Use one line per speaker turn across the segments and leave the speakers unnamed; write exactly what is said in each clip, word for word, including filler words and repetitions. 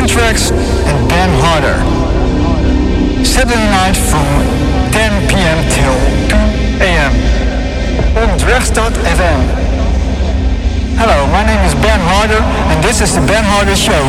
ten tracks and Ben Harder. Saturday night from ten p.m. till two a.m. on Dragstad F M. Hello, my name is Ben Harder and this is the Ben Harder Show.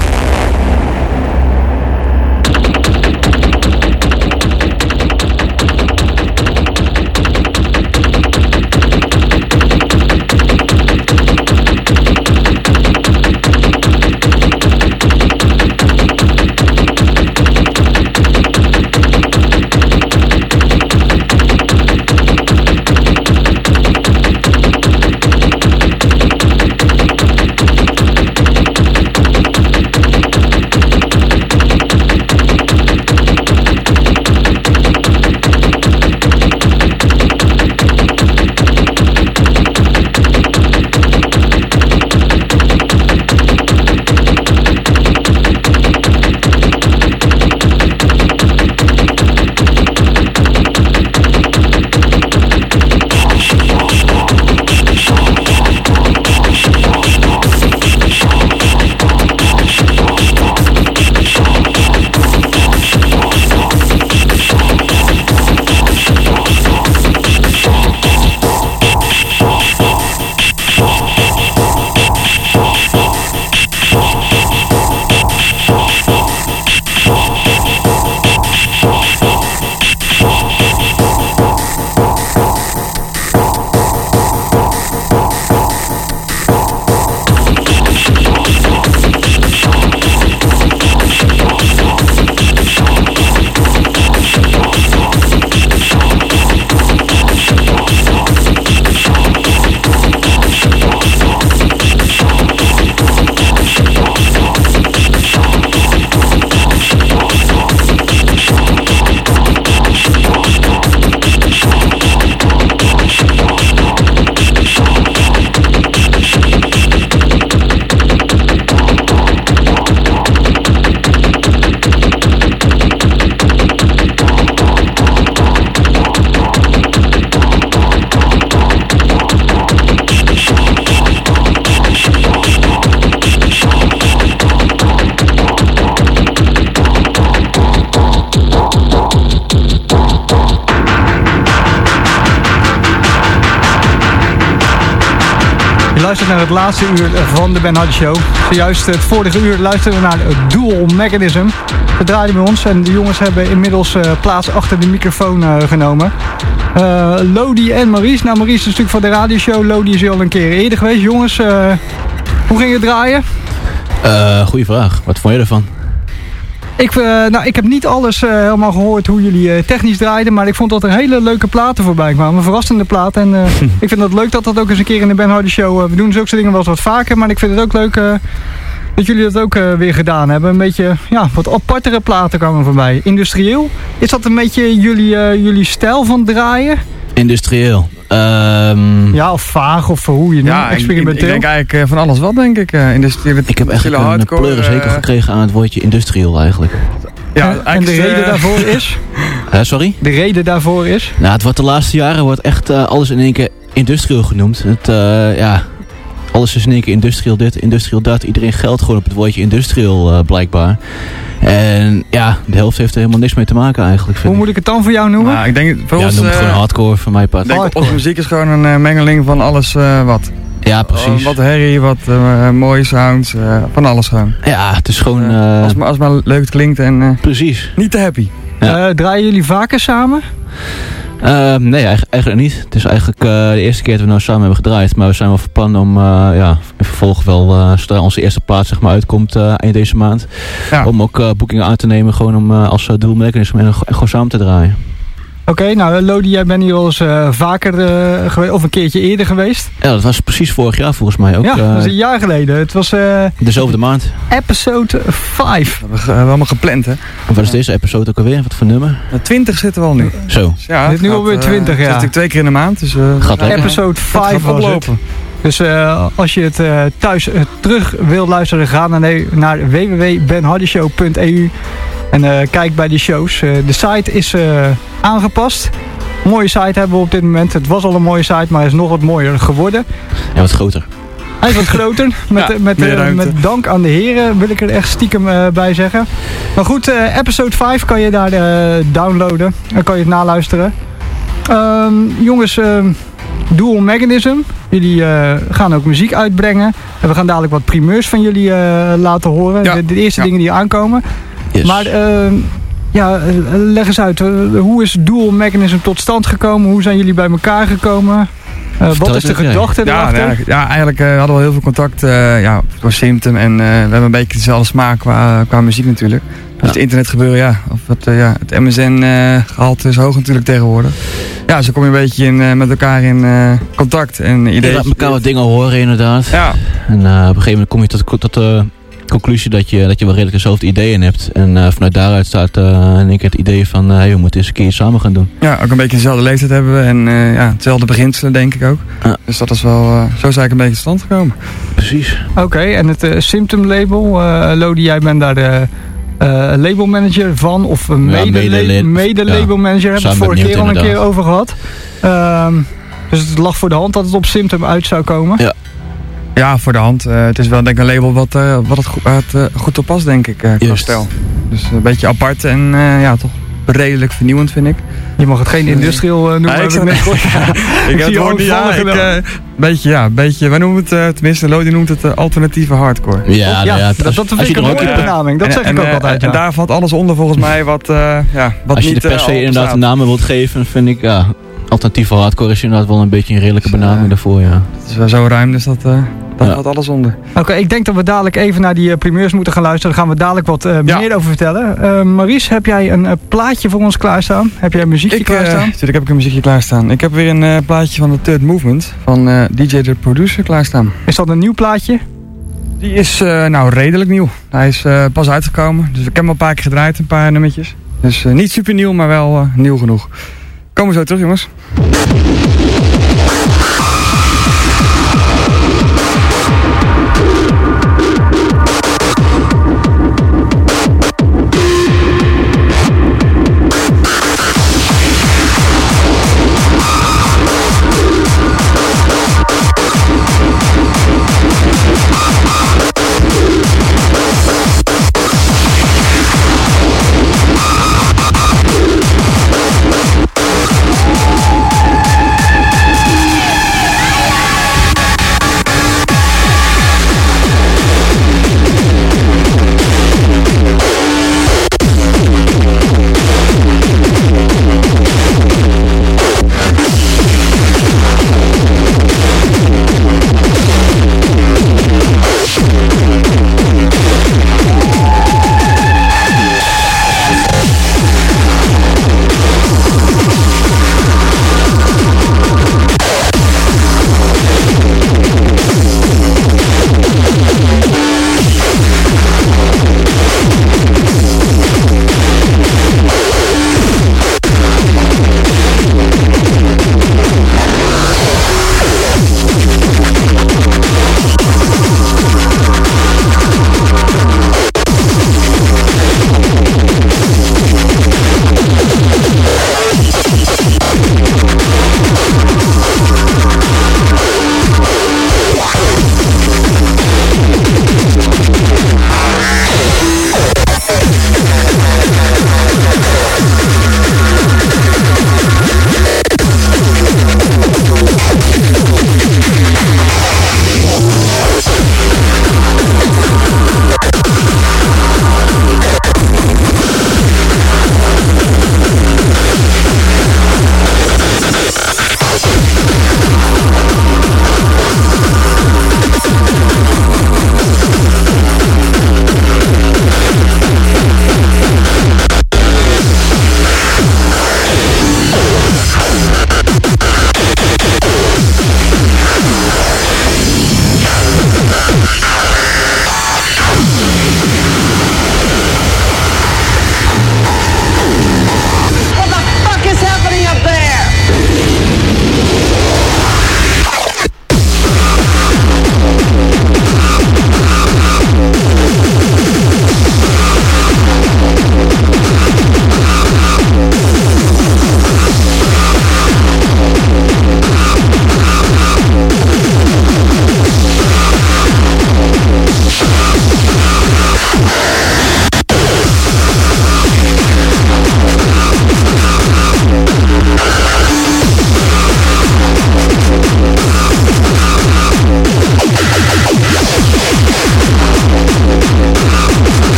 Luistert naar het laatste uur van de Ben Harder Show. Zojuist het vorige uur luisterden we naar Dual Mechanism. Dat draaide bij ons en de jongens hebben inmiddels uh, plaats achter de microfoon uh, genomen. Uh, Lodi en Maurice. Nou, Maurice is natuurlijk van de radioshow. Lodi is al een keer eerder geweest. Jongens, uh, hoe ging het draaien?
Uh, goeie vraag. Wat vond je ervan?
Ik, uh, nou, ik heb niet alles uh, helemaal gehoord hoe jullie uh, technisch draaiden, maar ik vond dat er hele leuke platen voorbij kwamen. Verrassende platen. En uh, ik vind het leuk dat dat ook eens een keer in de Ben Harder Show. Uh, we doen zulke dingen wel eens wat vaker, maar ik vind het ook leuk uh, dat jullie dat ook uh, weer gedaan hebben. Een beetje, ja, wat apartere platen kwamen voorbij. Industrieel. Is dat een beetje jullie, uh, jullie stijl van draaien?
Industrieel. Um...
Ja, of vaag, of hoe je het
ja,
noemt, experimenteel.
Ik, ik denk eigenlijk uh, van alles wat, denk ik. Uh, industrieel,
ik heb echt een hardcore, pleurishekel uh... gekregen aan het woordje industrieel eigenlijk.
Ja, en, en de reden uh... daarvoor is?
Uh, sorry?
De reden daarvoor is?
Nou, het wordt de laatste jaren wordt echt uh, alles in één keer industrieel genoemd. Het, uh, ja, alles is in één keer industrieel dit, industrieel dat. Iedereen geldt gewoon op het woordje industrieel uh, blijkbaar. En ja, de helft heeft er helemaal niks mee te maken eigenlijk.
Hoe moet ik het dan voor jou noemen?
Nou, ik denk, voor
ja,
ons,
noem het
uh,
gewoon hardcore van mijn part.
Ik denk, onze muziek is gewoon een uh, mengeling van alles uh, wat.
Ja, precies.
Uh, wat herrie, wat uh, mooie sounds, uh, van alles gewoon.
Ja, het is gewoon... Uh,
als, maar, als maar leuk het klinkt en uh,
precies.
Niet te happy.
Ja. Uh, draaien jullie vaker samen?
Uh, nee, eigenlijk niet. Het is eigenlijk uh, de eerste keer dat we nou samen hebben gedraaid. Maar we zijn wel van plan om uh, ja, in vervolg wel, uh, zodra onze eerste plaat zeg maar, uitkomt uh, eind deze maand. Ja. Om ook uh, boekingen aan te nemen gewoon om uh, als uh, Dual Mechanism en gewoon samen te draaien.
Oké, okay, nou Lodi, jij bent hier al eens uh, vaker uh, geweest, of een keertje eerder geweest.
Ja, dat was precies vorig jaar volgens mij ook.
Ja,
uh,
dat is een jaar geleden. Het was... Uh,
dezelfde maand.
Episode vijf.
We hebben we allemaal gepland, hè.
En wat is deze episode ook alweer? Wat voor nummer?
twintig zitten we al nu.
Zo.
Dus ja,
dit is nu alweer twintig, uh, ja.
Het is natuurlijk twee keer in de maand. Dus, uh,
gaat lekker.
Episode vijf was het. Dus uh, als je het uh, thuis uh, terug wil luisteren, ga naar, naar w w w punt ben harder show punt e u en uh, kijk bij de shows. Uh, de site is uh, aangepast. Een mooie site hebben we op dit moment. Het was al een mooie site, maar is nog wat mooier geworden.
Ja, wat groter.
Hij is wat groter. Met, ja, met, uh, met dank aan de heren wil ik er echt stiekem uh, bij zeggen. Maar goed, uh, episode vijf kan je daar uh, downloaden. Dan kan je het naluisteren. Um, jongens, uh, Dual Mechanism. Jullie uh, gaan ook muziek uitbrengen. En we gaan dadelijk wat primeurs van jullie uh, laten horen. Ja. De, de eerste ja. dingen die aankomen. Yes. Maar uh, ja, leg eens uit. Uh, hoe is Dual Mechanism tot stand gekomen? Hoe zijn jullie bij elkaar gekomen? Uh, wat is de gedachte
ja,
erachter?
Ja, ja, eigenlijk uh, hadden we al heel veel contact uh, ja, door Symptom. En uh, we hebben een beetje dezelfde smaak qua, qua muziek natuurlijk. Dus ja. Het internet gebeuren, ja. Of het, uh, ja, het M S N-gehalte uh, is hoog natuurlijk tegenwoordig. Ja, zo kom je een beetje in, uh, met elkaar in uh, contact en ideeën.
Je laat elkaar wat dingen horen inderdaad.
Ja.
En uh, op een gegeven moment kom je tot, tot de conclusie dat je, dat je wel redelijk dezelfde ideeën hebt. En uh, vanuit daaruit staat uh, in één keer het idee van, uh, hey, we moeten eens een keer samen gaan doen.
Ja, ook een beetje dezelfde leeftijd hebben we en uh, ja, hetzelfde beginselen denk ik ook. Ja. Dus dat is wel, uh, zo is eigenlijk een beetje tot stand gekomen.
Precies.
Oké, okay, en het uh, Symptom label, uh, Lodi, jij bent daar de uh, labelmanager van, of een mede-labelmanager, mede ja, hebben we het vorige keer al een keer over gehad. Uh, dus het lag voor de hand dat het op Symptom uit zou komen.
Ja.
Ja, voor de hand. Uh, het is wel denk ik een label wat, uh, wat het goed, uh, goed toepast, denk ik, uh, qua stijl. Dus een beetje apart en uh, ja, toch redelijk vernieuwend, vind ik.
Je mag het geen industrial uh, noemen. Ja, ik, ik, net ik,
ik heb het woord niet ja, ik, uh, beetje, ja, beetje, wij noemen het, uh, tenminste, Lodi noemt het uh, alternatieve hardcore.
Ja,
ja,
ja
dat, dat vind ik een mooie benaming. Dat
en,
zeg
en,
ik ook
uh,
altijd.
En
ja.
daar valt alles onder volgens mij wat, uh, ja, wat
als je
niet,
de per se
uh,
inderdaad een naam wilt geven, vind ik, ja, alternatieve hardcore is inderdaad wel een beetje een redelijke dus, benaming uh, daarvoor, ja.
Het is wel zo ruim, dus dat... Uh, Daar ja. gaat alles onder.
Oké, okay, ik denk dat we dadelijk even naar die uh, primeurs moeten gaan luisteren. Daar gaan we dadelijk wat uh, ja. meer over vertellen. Uh, Maurice, heb jij een uh, plaatje voor ons klaarstaan? Heb jij een muziekje
ik,
klaarstaan?
Uh, natuurlijk heb ik een muziekje klaarstaan. Ik heb weer een uh, plaatje van de Third Movement. Van uh, D J The Producer klaarstaan.
Is dat een nieuw plaatje?
Die is uh, nou redelijk nieuw. Hij is uh, pas uitgekomen. Dus ik heb hem al een paar keer gedraaid, een paar nummertjes. Dus uh, niet super nieuw, maar wel uh, nieuw genoeg. Komen we zo terug, jongens.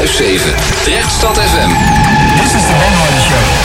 vijf zeven. Drechtstad F M.
This is the Ben Hardy Show.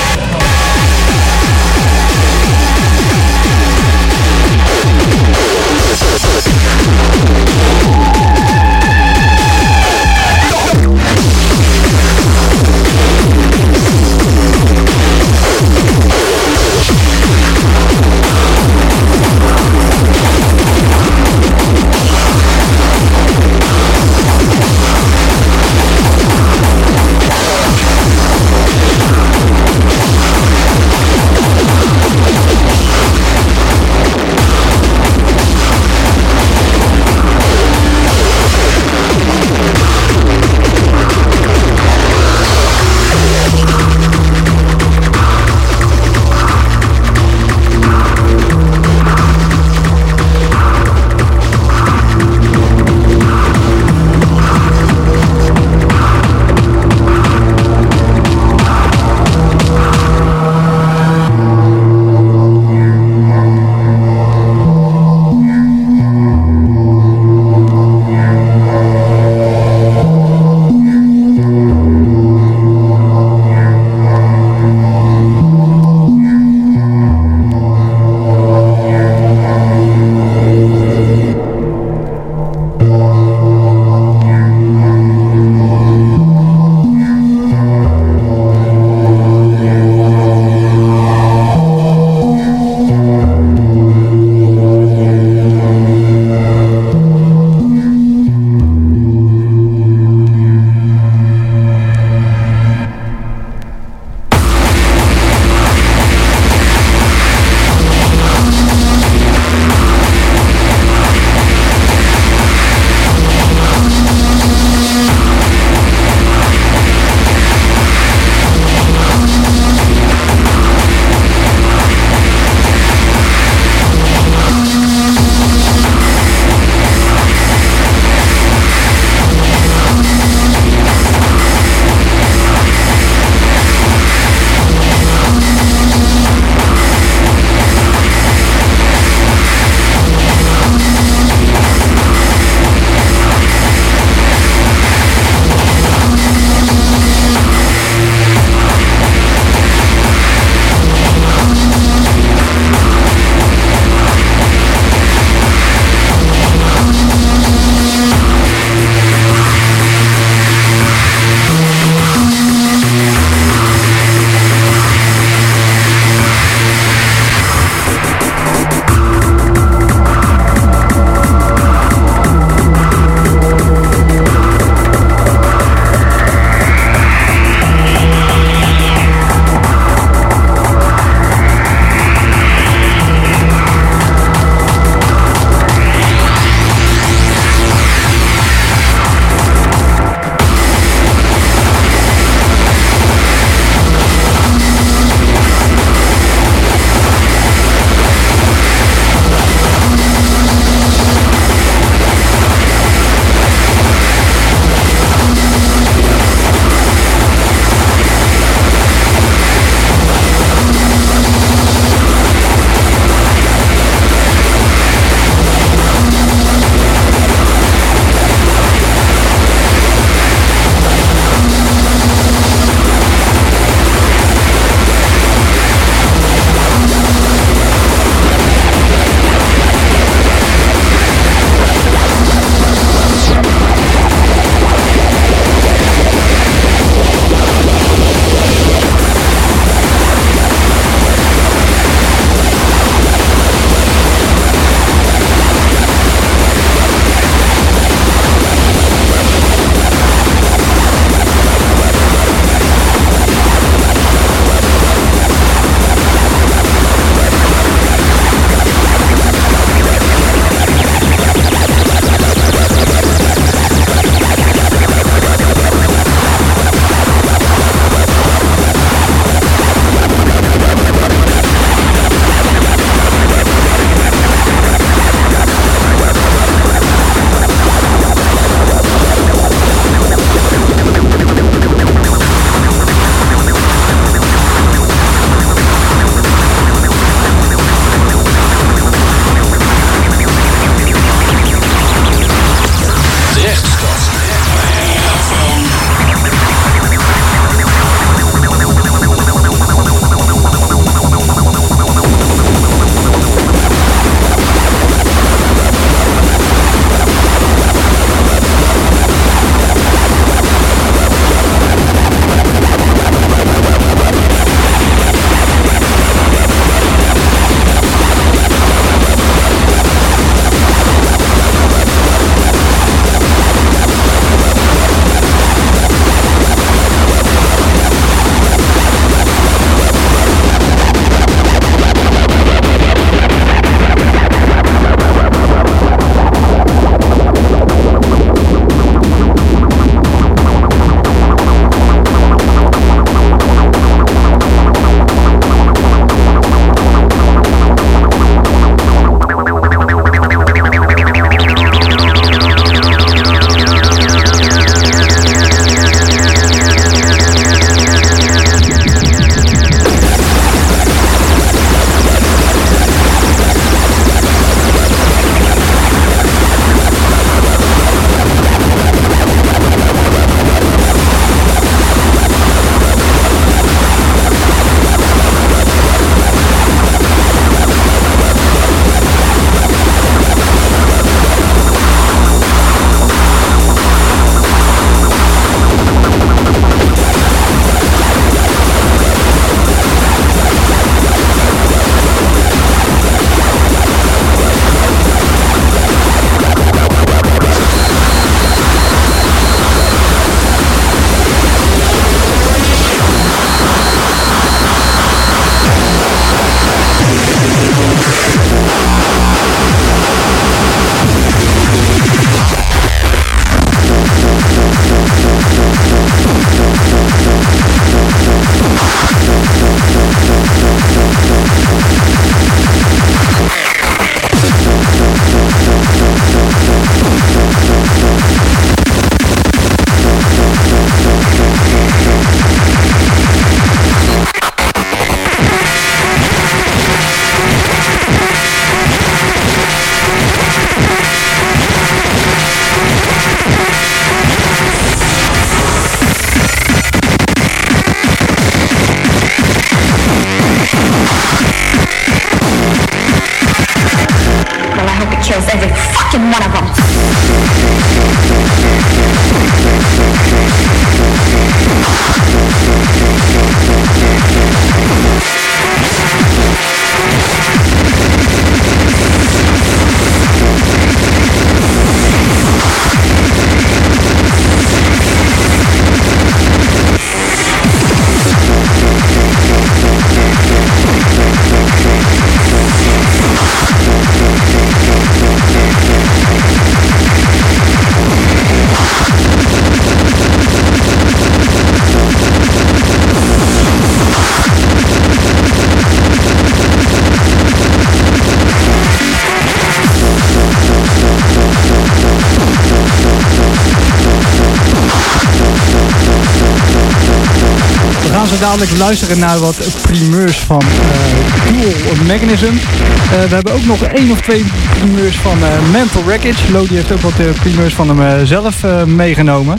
gaan zo dadelijk luisteren naar wat primeurs van uh, Dual Mechanism. Uh, we hebben ook nog één of twee primeurs van uh, Mental Wreckage. Lodi heeft ook wat uh, primeurs van hem uh, zelf uh, meegenomen.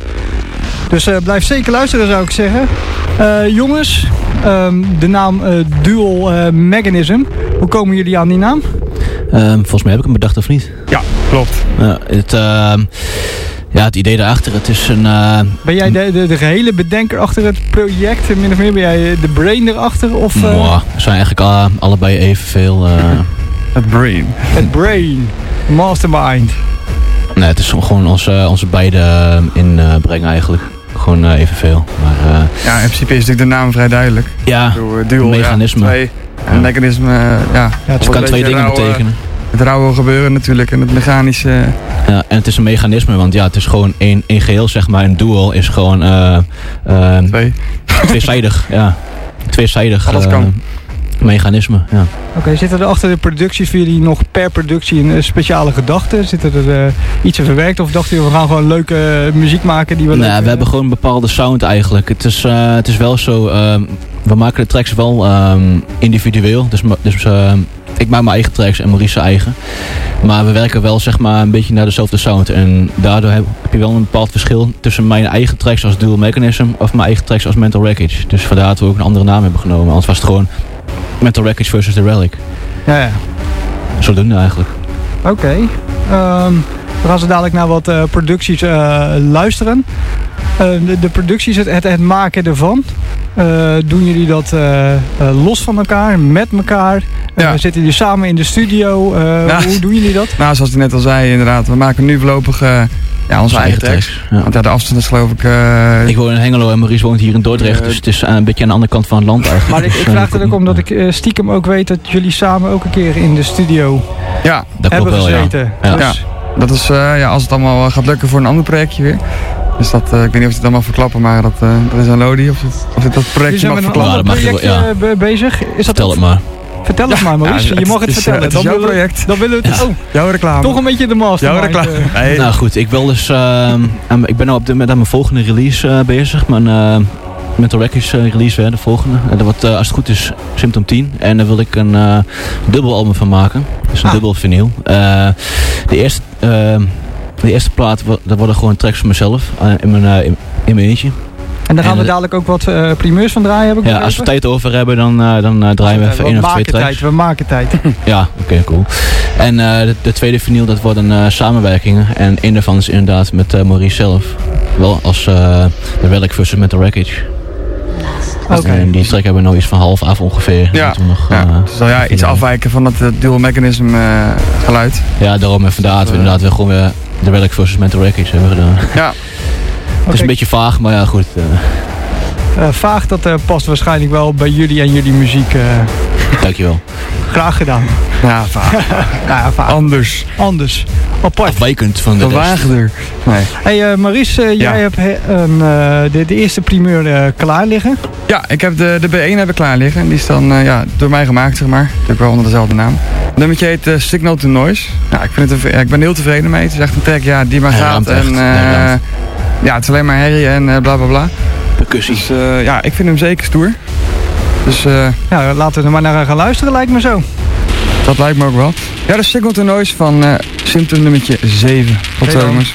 Dus uh, blijf zeker luisteren, zou ik zeggen. Uh, jongens, um, de naam uh, Dual uh, Mechanism. Hoe komen jullie aan die naam?
Um, volgens mij heb ik hem bedacht of niet?
Ja, klopt.
Uh, het, uh, ja, het idee daarachter, het is een... Uh,
ben jij de, de, de gehele bedenker achter het project? Min of meer ben jij de brain erachter? Of, uh...
Mwah, we zijn eigenlijk uh, allebei evenveel... Uh...
het brain.
Het brain. Mastermind.
Nee, het is gewoon onze, onze beide uh, inbrengen uh, eigenlijk. Gewoon uh, evenveel. Maar, uh,
ja, in principe is natuurlijk de naam vrij duidelijk.
Ja,
bedoel, dual,
mechanisme.
Ja, twee, en ja. mechanisme, uh, ja.
ja het kan twee dingen rauwe, betekenen.
Het rauwe gebeuren natuurlijk en het mechanische.
Ja, en het is een mechanisme, want ja, het is gewoon één, één geheel, zeg maar. Een dual is gewoon uh, uh,
twee.
tweezijdig. Ja, tweezijdig.
Alles kan.
Uh, mechanisme, ja.
Oké, okay, zitten er achter de producties voor jullie nog per productie een speciale gedachte? Zitten er uh, iets verwerkt of dachten jullie we gaan gewoon leuke uh, muziek maken die we
nee,
leuk
we hebben gewoon een bepaalde sound eigenlijk. Het is, uh, het is wel zo, uh, we maken de tracks wel um, individueel. Dus, dus uh, ik maak mijn eigen tracks en Maurice eigen. Maar we werken wel zeg maar een beetje naar dezelfde sound. En daardoor heb, heb je wel een bepaald verschil tussen mijn eigen tracks als Dual Mechanism of mijn eigen tracks als Mental Wreckage. Dus vandaar dat we ook een andere naam hebben genomen. Anders was het gewoon Mental Wreckage versus The Relic.
Ja, ja.
Zodoende eigenlijk.
Oké. Okay. Um, we gaan zo dadelijk naar wat uh, producties uh, luisteren. Uh, de, de producties, het, het, het maken ervan. Uh, doen jullie dat uh, uh, los van elkaar, met elkaar? Ja. Uh, zitten jullie samen in de studio? Uh, ja. Hoe doen jullie dat?
Nou, zoals ik net al zei, inderdaad. We maken nu voorlopig uh, ja, onze eigen tekst. Ja. Want ja, de afstand is geloof ik... Uh,
ik woon in Hengelo en Maurice woont hier in Dordrecht. Uh, dus het is uh, een beetje aan de andere kant van het land eigenlijk.
Maar ik, ik vraag er ook om dat ik uh, stiekem ook weet dat jullie samen ook een keer in de studio
ja,
dat
hebben
klopt wel,
gezeten.
Ja. Ja.
Dus,
ja, dat is uh, ja, als het allemaal gaat lukken voor een ander projectje weer. Dus dat, uh, ik weet niet of je het allemaal verklappen, maar dat, uh, dat is aan Lodi. Of het, of het dat projectje mag verklappen.
Jullie zijn met een ander projectje ja. bezig. Is
Vertel
dat
het maar.
Vertel het ja, maar Maurice, ja, je mag het, het vertellen.
Het is
dan
jouw
willen,
project.
Dan willen we het,
ja.
oh,
jouw reclame.
Toch een beetje de mastermind.
Jouw reclame. Nee.
Nou goed, ik wil dus, uh, ik ben nu op de, met aan mijn volgende release uh, bezig. Mijn uh, Mental Wreckage uh, release, hè, de volgende. En dat wordt uh, als het goed is Symptom tien. En daar wil ik een uh, dubbel album van maken. Dus een ah. dubbel vinyl. Uh, de eerste... Uh, De eerste plaat, dat worden gewoon tracks van mezelf, uh, in, mijn, uh, in, in mijn eentje.
En daar gaan en, we dadelijk ook wat uh, primeurs van draaien, heb ik
Ja, als we tijd over hebben, dan, uh, dan uh, draaien we even één of twee tracks.
Tijd, we maken tijd.
Ja, oké, okay, cool. En uh, de, de tweede vinyl, dat worden uh, samenwerkingen. En één daarvan is inderdaad met uh, Maurice zelf. Wel als uh, de Relic versus Mental Wreckage. Okay. En die track hebben we nog iets van half af ongeveer.
Ja, nog, uh, ja. Dus ja, iets afwijken van het uh, dual mechanism uh, geluid.
Ja, daarom en vandaar dat we inderdaad weer gewoon weer de Relic versus Mental Wreckage hebben gedaan.
Ja.
Het is okay. een beetje vaag, maar ja goed. Uh.
Uh, vaag, dat uh, past waarschijnlijk wel bij jullie en jullie muziek. Uh.
Dankjewel.
Graag gedaan.
Ja, vaag.
ja, vaag.
Anders.
Anders. Apart.
Afwijkend van de
Gewaagder. Nee.
Hey uh, Maurice, uh, ja. jij hebt he, een, uh, de, de eerste primeur uh, klaar liggen.
Ja, ik heb de, de B één heb ik klaar liggen. En die is dan uh, ja, door mij gemaakt, zeg maar. Natuurlijk wel onder dezelfde naam. Het nummertje heet uh, Signal to Noise. Ja, ik, vind het een, ja, ik ben heel tevreden mee. Het is echt een track ja, die maar
hij
gaat. En, uh,
ja,
ja, het is alleen maar herrie en uh, bla bla bla.
Percussie.
Dus uh, ja, ik vind hem zeker stoer. Dus uh,
ja, laten we er maar naar gaan luisteren, lijkt me zo.
Dat lijkt me ook wel. Ja, de Signal to Noise van uh, Symptom nummertje zeven. Tot zo, jongens.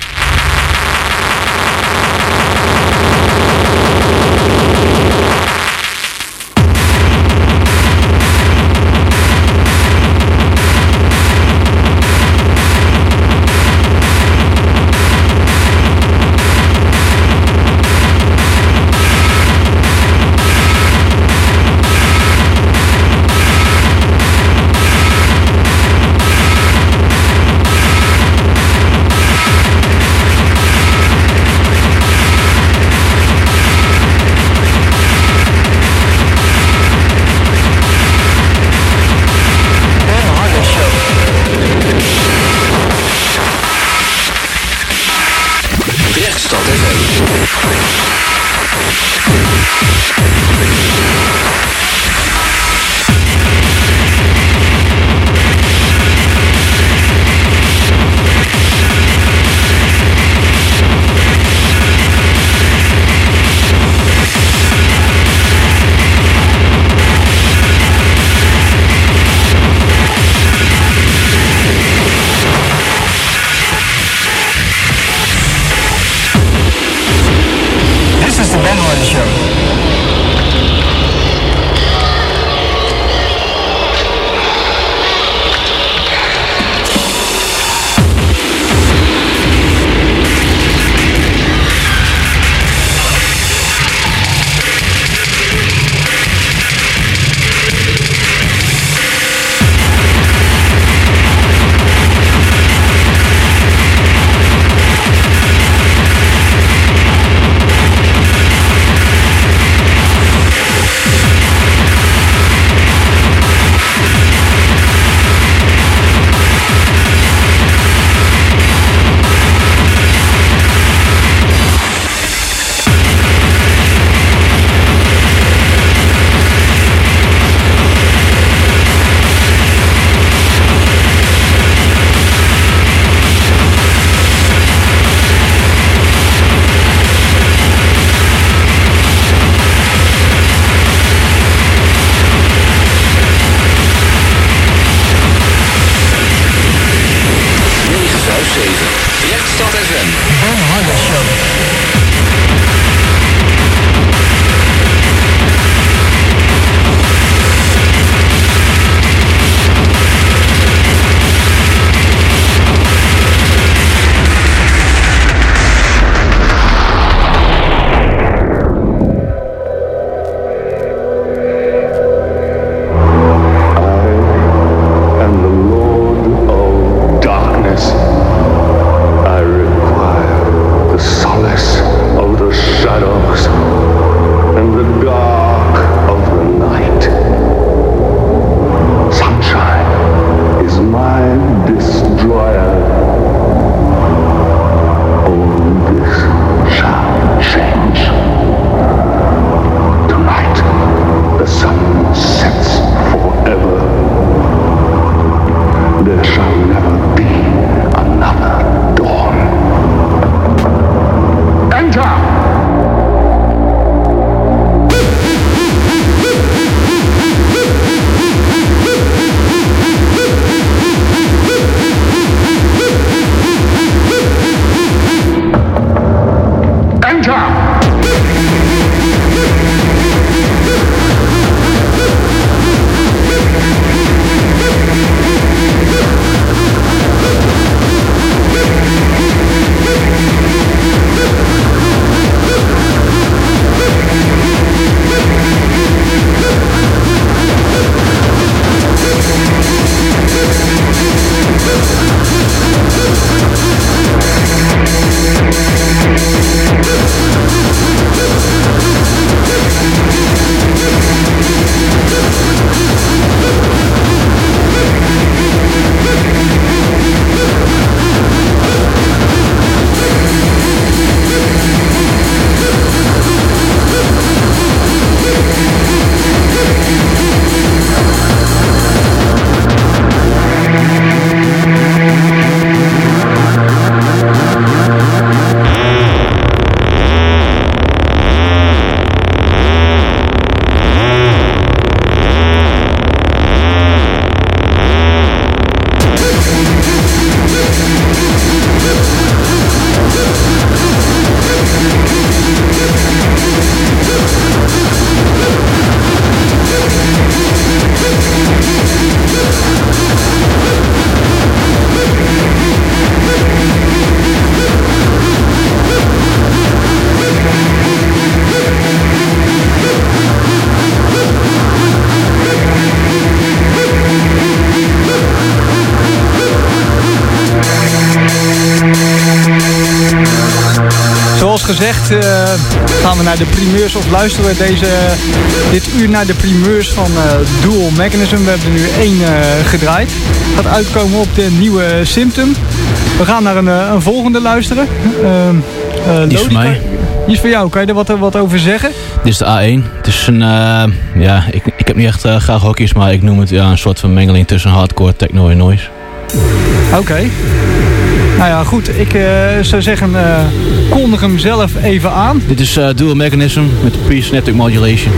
gezegd uh, gaan we naar de primeurs of luisteren we deze, dit uur naar de primeurs van uh, Dual Mechanism. We hebben er nu één uh, gedraaid. Gaat uitkomen op de nieuwe Symptom. We gaan naar een, een volgende luisteren. Uh, uh,
die is voor mij.
Die is voor jou. Kan je er wat, wat over zeggen?
Dit is de A één. Het is een, uh, ja, ik, ik heb niet echt uh, graag hokjes, maar ik noem het ja, een soort van mengeling tussen hardcore, techno en noise.
Oké. Okay. Nou ja, goed. Ik uh, zou zeggen, uh, kondig hem zelf even aan.
Dit is uh, Dual Mechanism met Pre-Synaptic Modulation.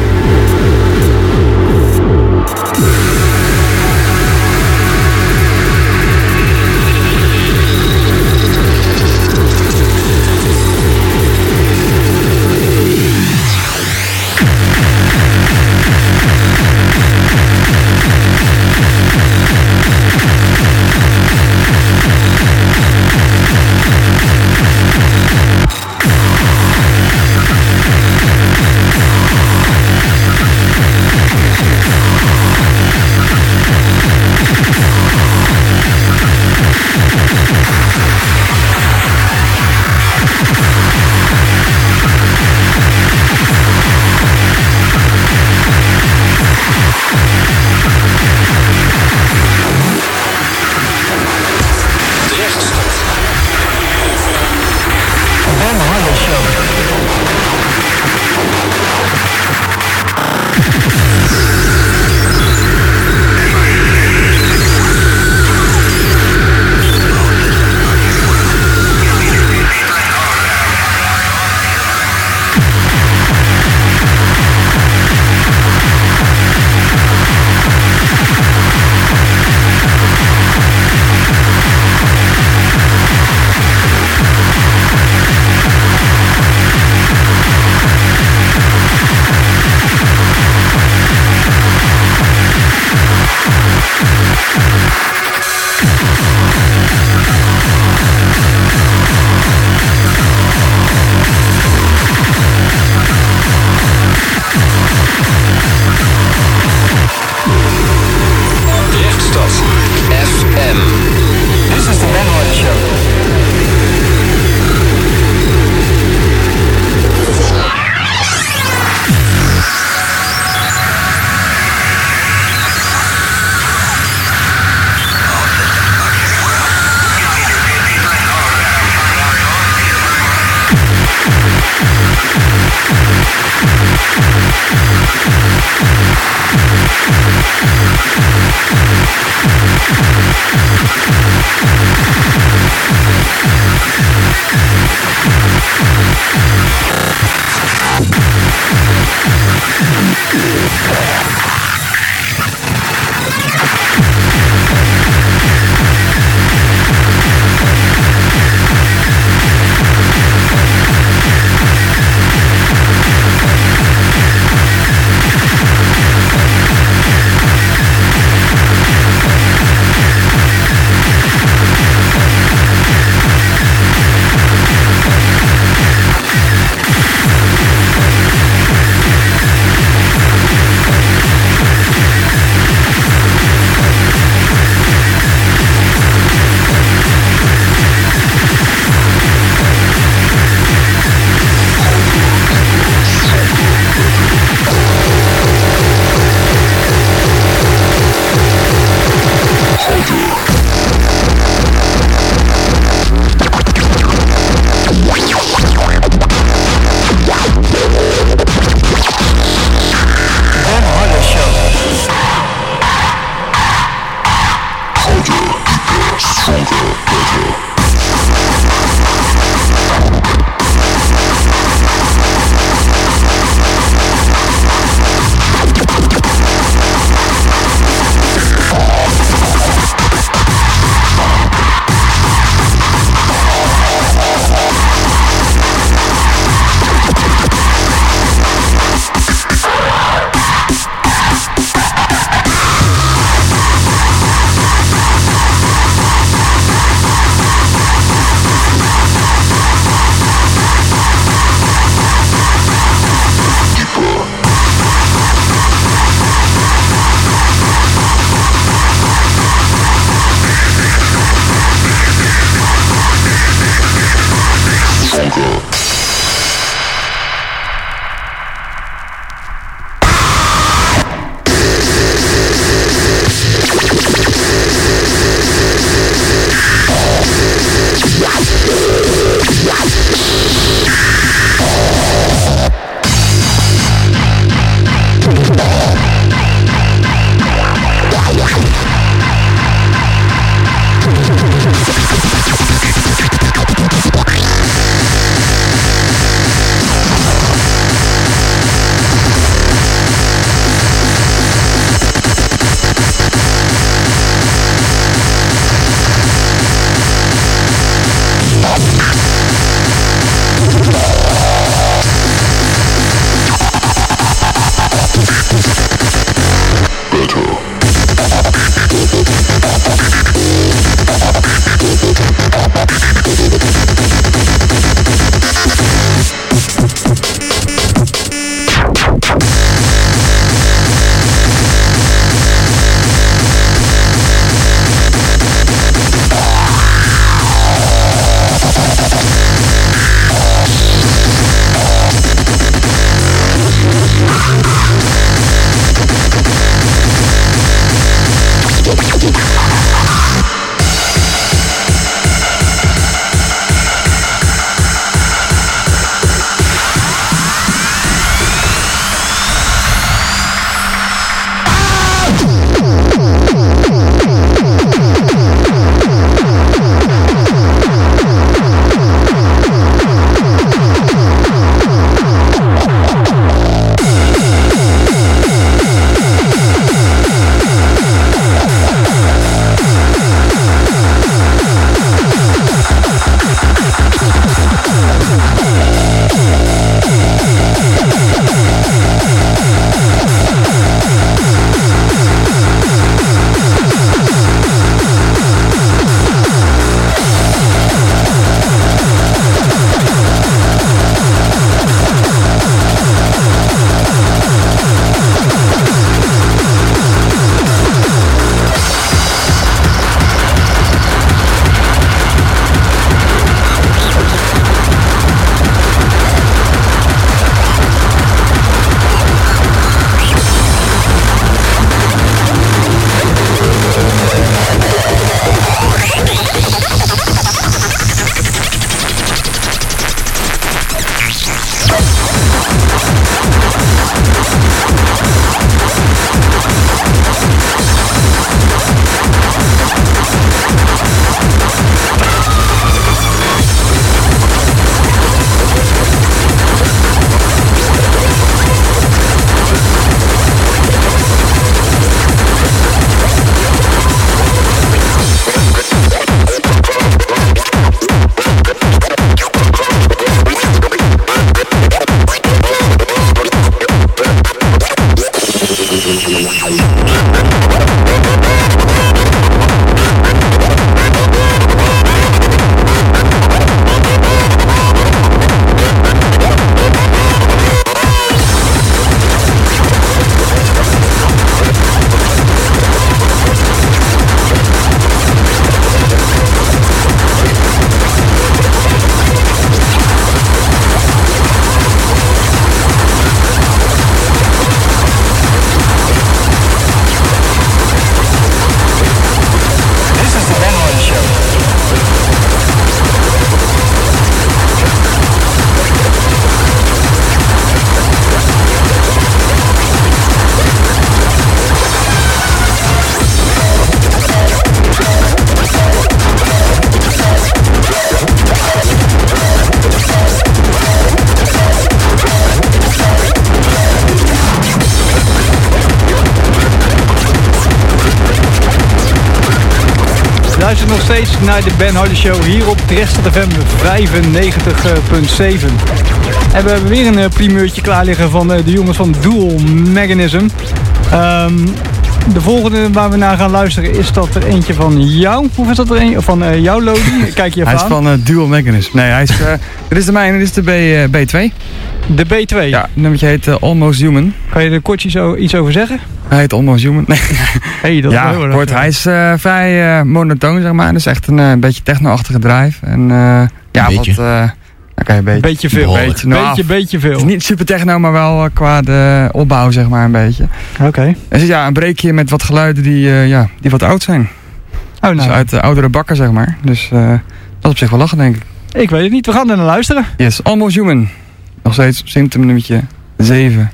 Luister nog steeds naar de Ben Hardy Show hier op Dresden F M vijfennegentig komma zeven. En we hebben weer een primeurtje klaar liggen van de jongens van Dual Mechanism. Um, de volgende waar we naar gaan luisteren is dat er eentje van jou. Of is dat er een van uh, jou, Lodi? Kijk je even
Hij is
aan.
van uh, Dual Mechanism. Nee, hij is, uh, dit is de mijne, dit is de B, uh, B twee.
De B twee?
Ja, het nummertje heet uh, Almost Human.
Kan je er kort iets, iets over zeggen?
Hij heet Almost Human. Nee.
Hey, dat
ja,
is heel erg.
kort, hij is uh, vrij uh, monotoon, zeg maar. Dus echt een uh, beetje techno-achtige drive. En uh, ja,
Beetje.
wat... Uh, Okay, beetje,
beetje veel.
Beetje, nou,
beetje, beetje veel.
Het is niet super techno, maar wel uh, qua de opbouw, zeg maar, een beetje.
Oké. Okay.
Het is ja, een breekje met wat geluiden die, uh, ja, die wat oud zijn.
Oh, nou.
Dus uit de oudere bakken, zeg maar. Dus uh, dat is op zich wel lachen, denk ik.
Ik weet het niet, we gaan er naar luisteren.
Yes, Almost Human. Nog steeds symptom nummertje zeven.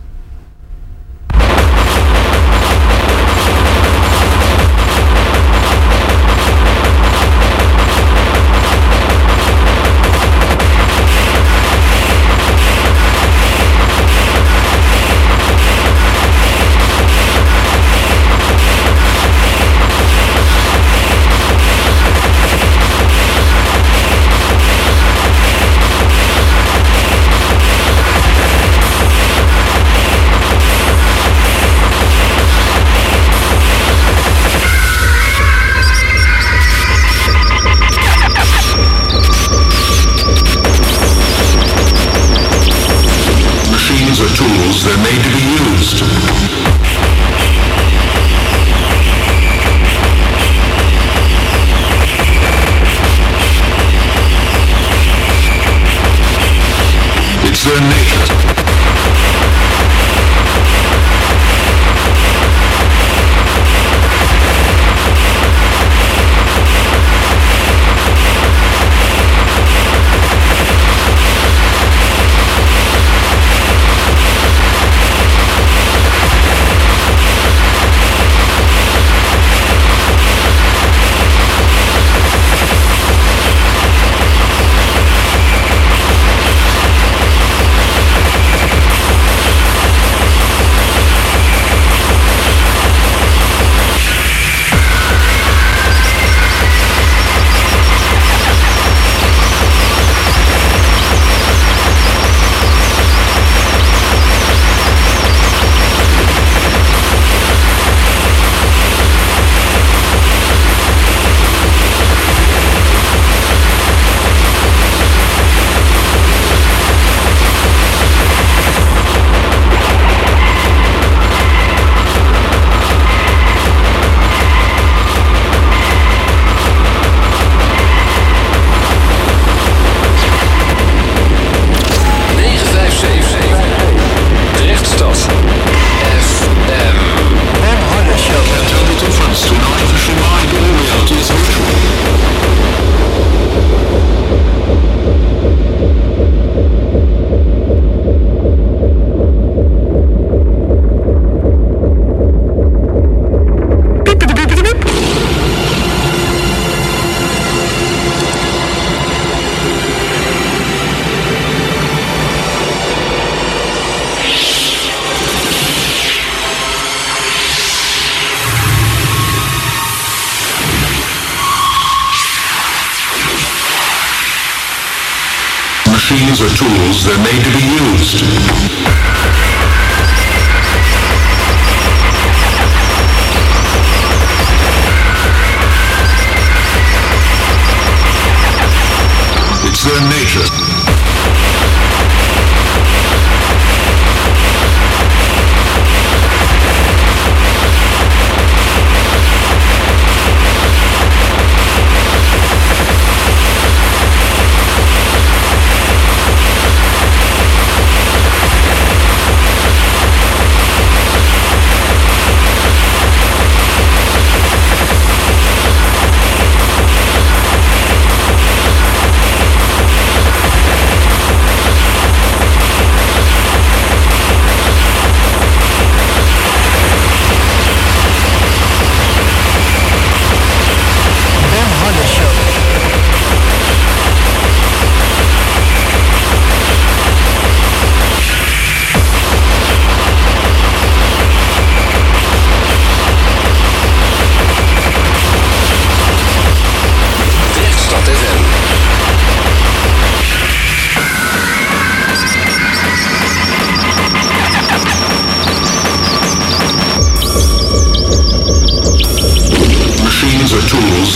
Machines are tools, they're made to be used.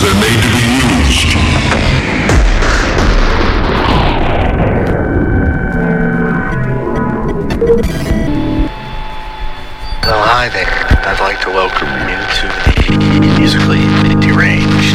they're made to be used.
Well, hi there. I'd like to welcome you to the Musically Deranged.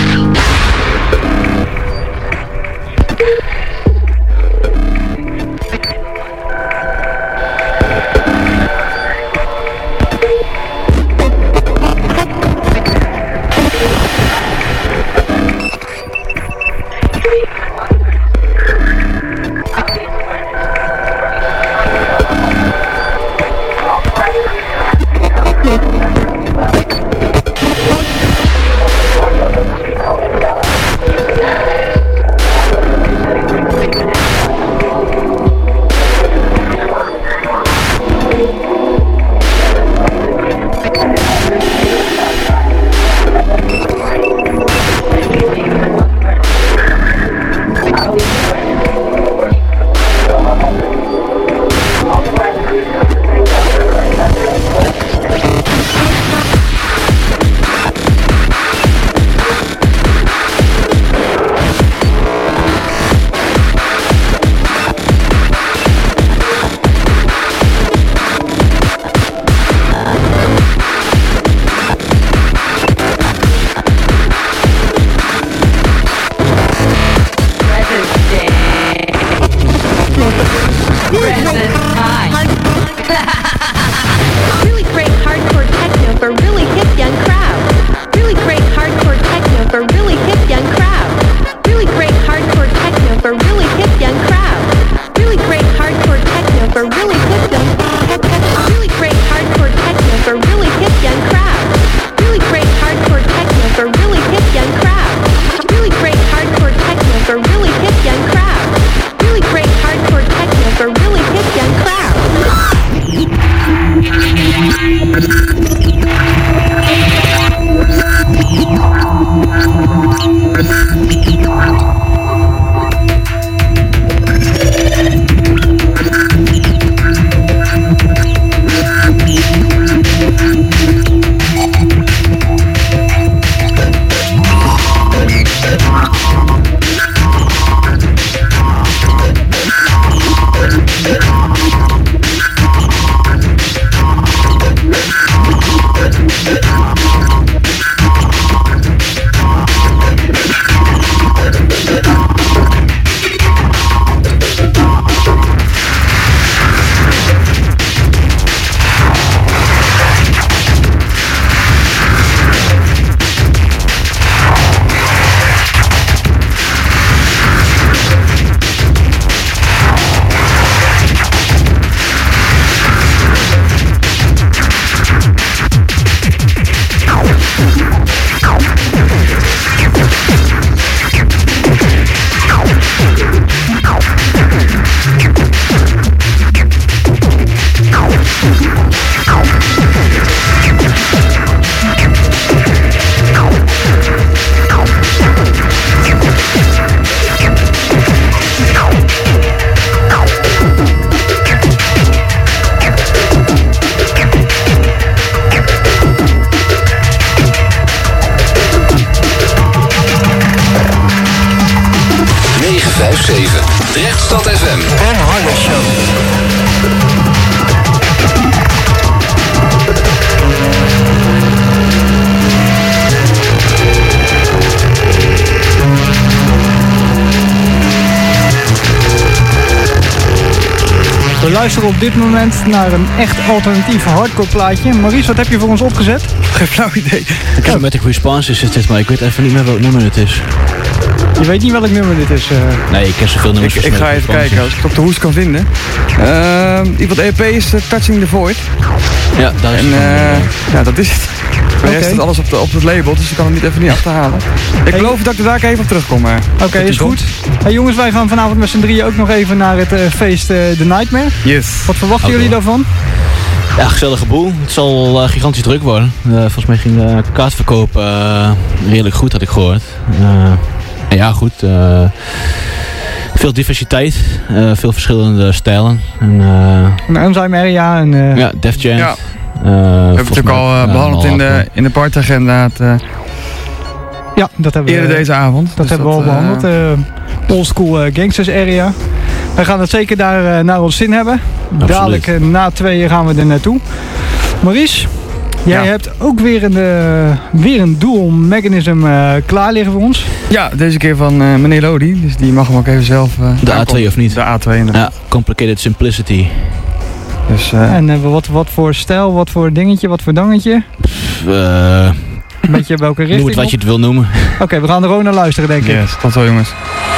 Drechtstad F M.
Ben Harder Show.
We luisteren op dit moment naar een echt alternatief hardcore plaatje. Maurice, wat heb je voor ons opgezet?
Geen flauw idee.
Automatic Response is dit, maar ik weet even niet meer welk nummer het is.
Je weet niet welk nummer dit is? Uh...
Nee, ik ken zoveel nummers.
Ik, ik ga even kijken als ik het op de hoes kan vinden. Uh, iemand E P is uh, Touching the Void.
Ja, daar is
en,
het.
Uh, ja, dat is het. De rest
Okay.
staat alles op, de, op het label, dus ik kan hem niet even niet achterhalen. Ik
hey.
geloof dat ik er daar even op terugkom. Uh,
Oké, okay, is goed. Hey jongens, wij gaan vanavond met z'n drieën ook nog even naar het uh, feest uh, The Nightmare.
Yes.
Wat verwachten jullie daarvan?
Ja, gezellige boel. Het zal uh, gigantisch druk worden. Uh, volgens mij ging de kaartverkoop uh, redelijk goed, had ik gehoord. Uh, en ja, goed. Uh, veel diversiteit. Uh, veel verschillende stijlen. En, uh,
een Enzyme Area. En, uh...
ja, Def Jam.
Ja.
Uh,
we hebben het ook al uh, behandeld in de, in de partyagenda. Het, uh,
Ja, dat hebben we.
Eerder deze avond.
Dat
dus
hebben
dat,
we al behandeld. Uh, Oldschool uh, Gangsters Area. We gaan het zeker daar uh, naar ons zin hebben.
Absoluut.
Dadelijk uh, na tweeën gaan we er naartoe. Maurice, jij
ja.
hebt ook weer een, uh, weer een dual mechanism uh, klaar liggen voor ons.
Ja, deze keer van uh, meneer Lodi. Dus die mag hem ook even zelf... Uh,
de A twee of niet?
De A twee inderdaad.
Ja, Complicated Simplicity.
Dus, uh,
en uh, wat, wat voor stijl, wat voor dingetje, wat voor dangetje?
Uh,
een beetje welke richting?
Noem het wat je het wil noemen.
Oké, okay, we gaan er gewoon naar luisteren, denk ik.
Yes, tot zo jongens.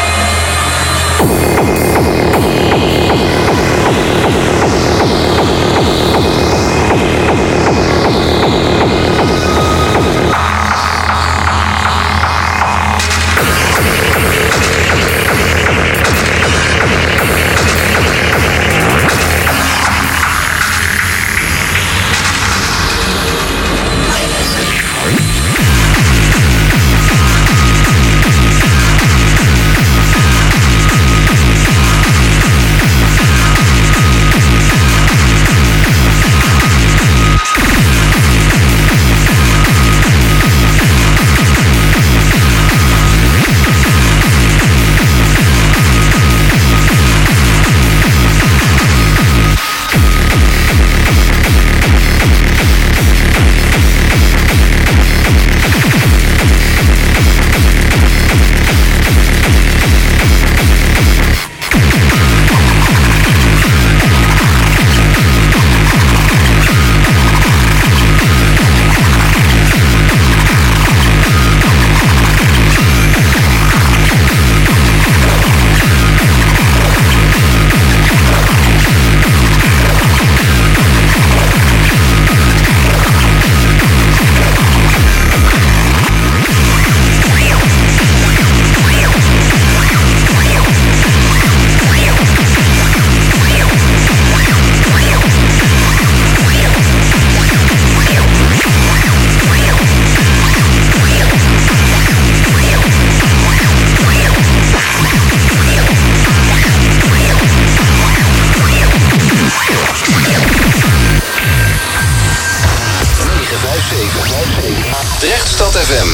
Drechtstad F M.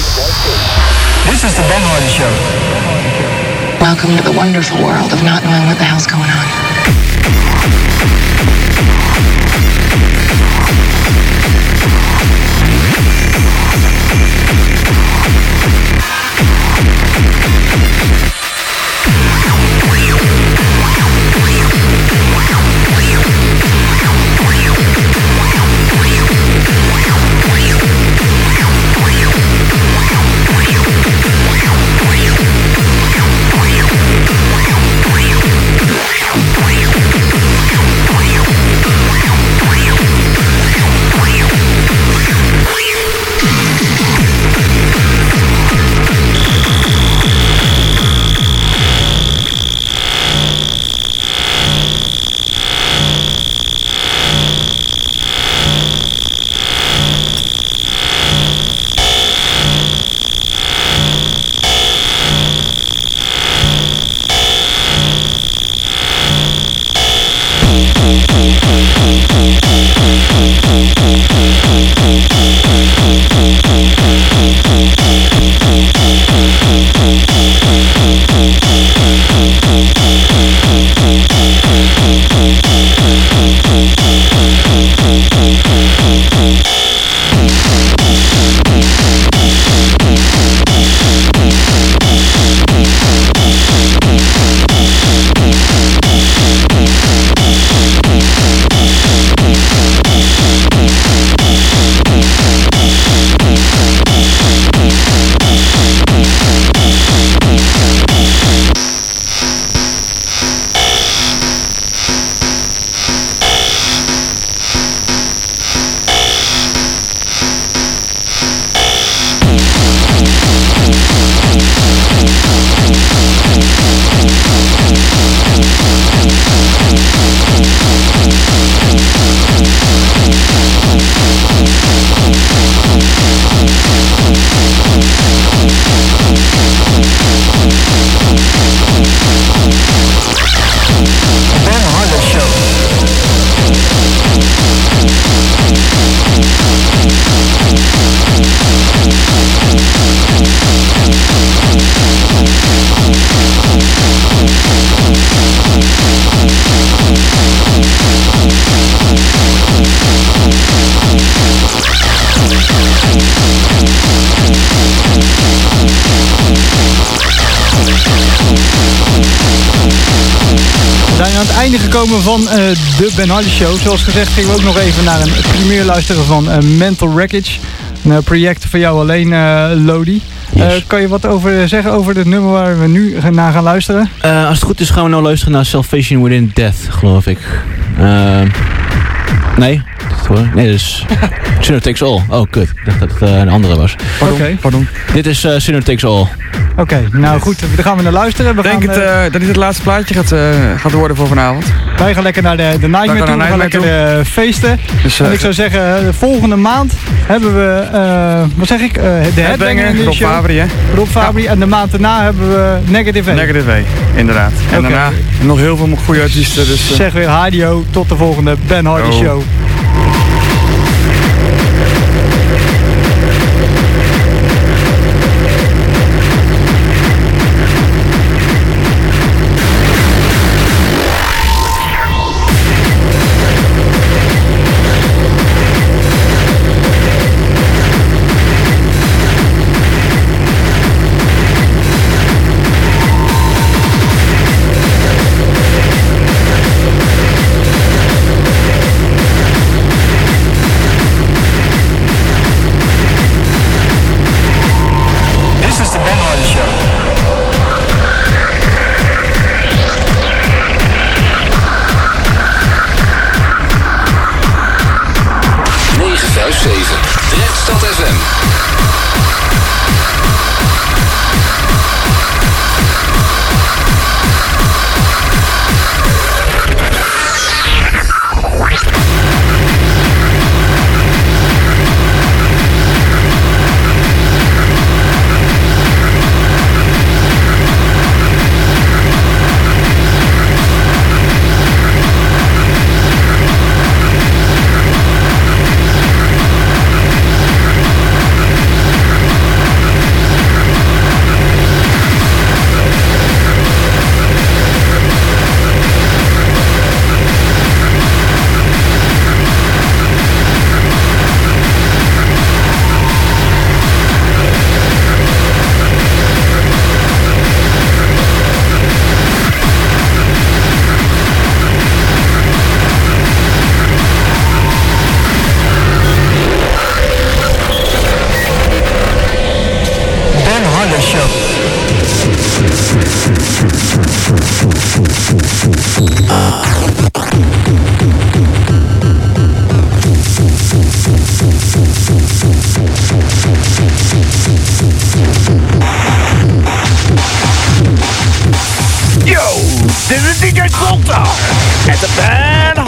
This is the Ben Hardy Show.
Welcome to the wonderful world of not knowing what the hell's going on.
We zijn aan het einde gekomen van uh, de Ben Hardy Show. Zoals gezegd gingen we ook nog even naar een primeur luisteren van uh, Mental Wreckage. Een uh, project voor jou alleen, uh, Lodi. Uh, yes. Kan je wat over zeggen over het nummer waar we nu naar gaan luisteren?
Uh, als het goed is gaan we nou luisteren naar Salvation Within Death, geloof ik. Uh, nee, nee, dat is Sinner Takes All. Oh, kut. Ik dacht dat het uh, een andere was.
Pardon, okay.
pardon.
Dit is uh, Sinner Takes All.
Oké, okay, nou goed, daar gaan we naar luisteren. Ik denk
het, uh, dat dit het laatste plaatje gaat, uh, gaat worden voor vanavond.
Wij gaan lekker naar de, de Nightmare toe, we gaan lekker de feesten. Dus, uh, en ik zou zeggen, de volgende maand hebben we, uh, wat zeg ik, uh, de Headbanger in de
Rob
show.
Fabri, hè?
Rob Fabri, ja. En de maand daarna hebben we Negative A.
Negative A, inderdaad. En okay. daarna nog heel veel goede artiesten. Dus, uh...
Zeg weer Hardio, tot de volgende Ben Hardy oh. Show.
Yo, this is D J Slaughter at the Ben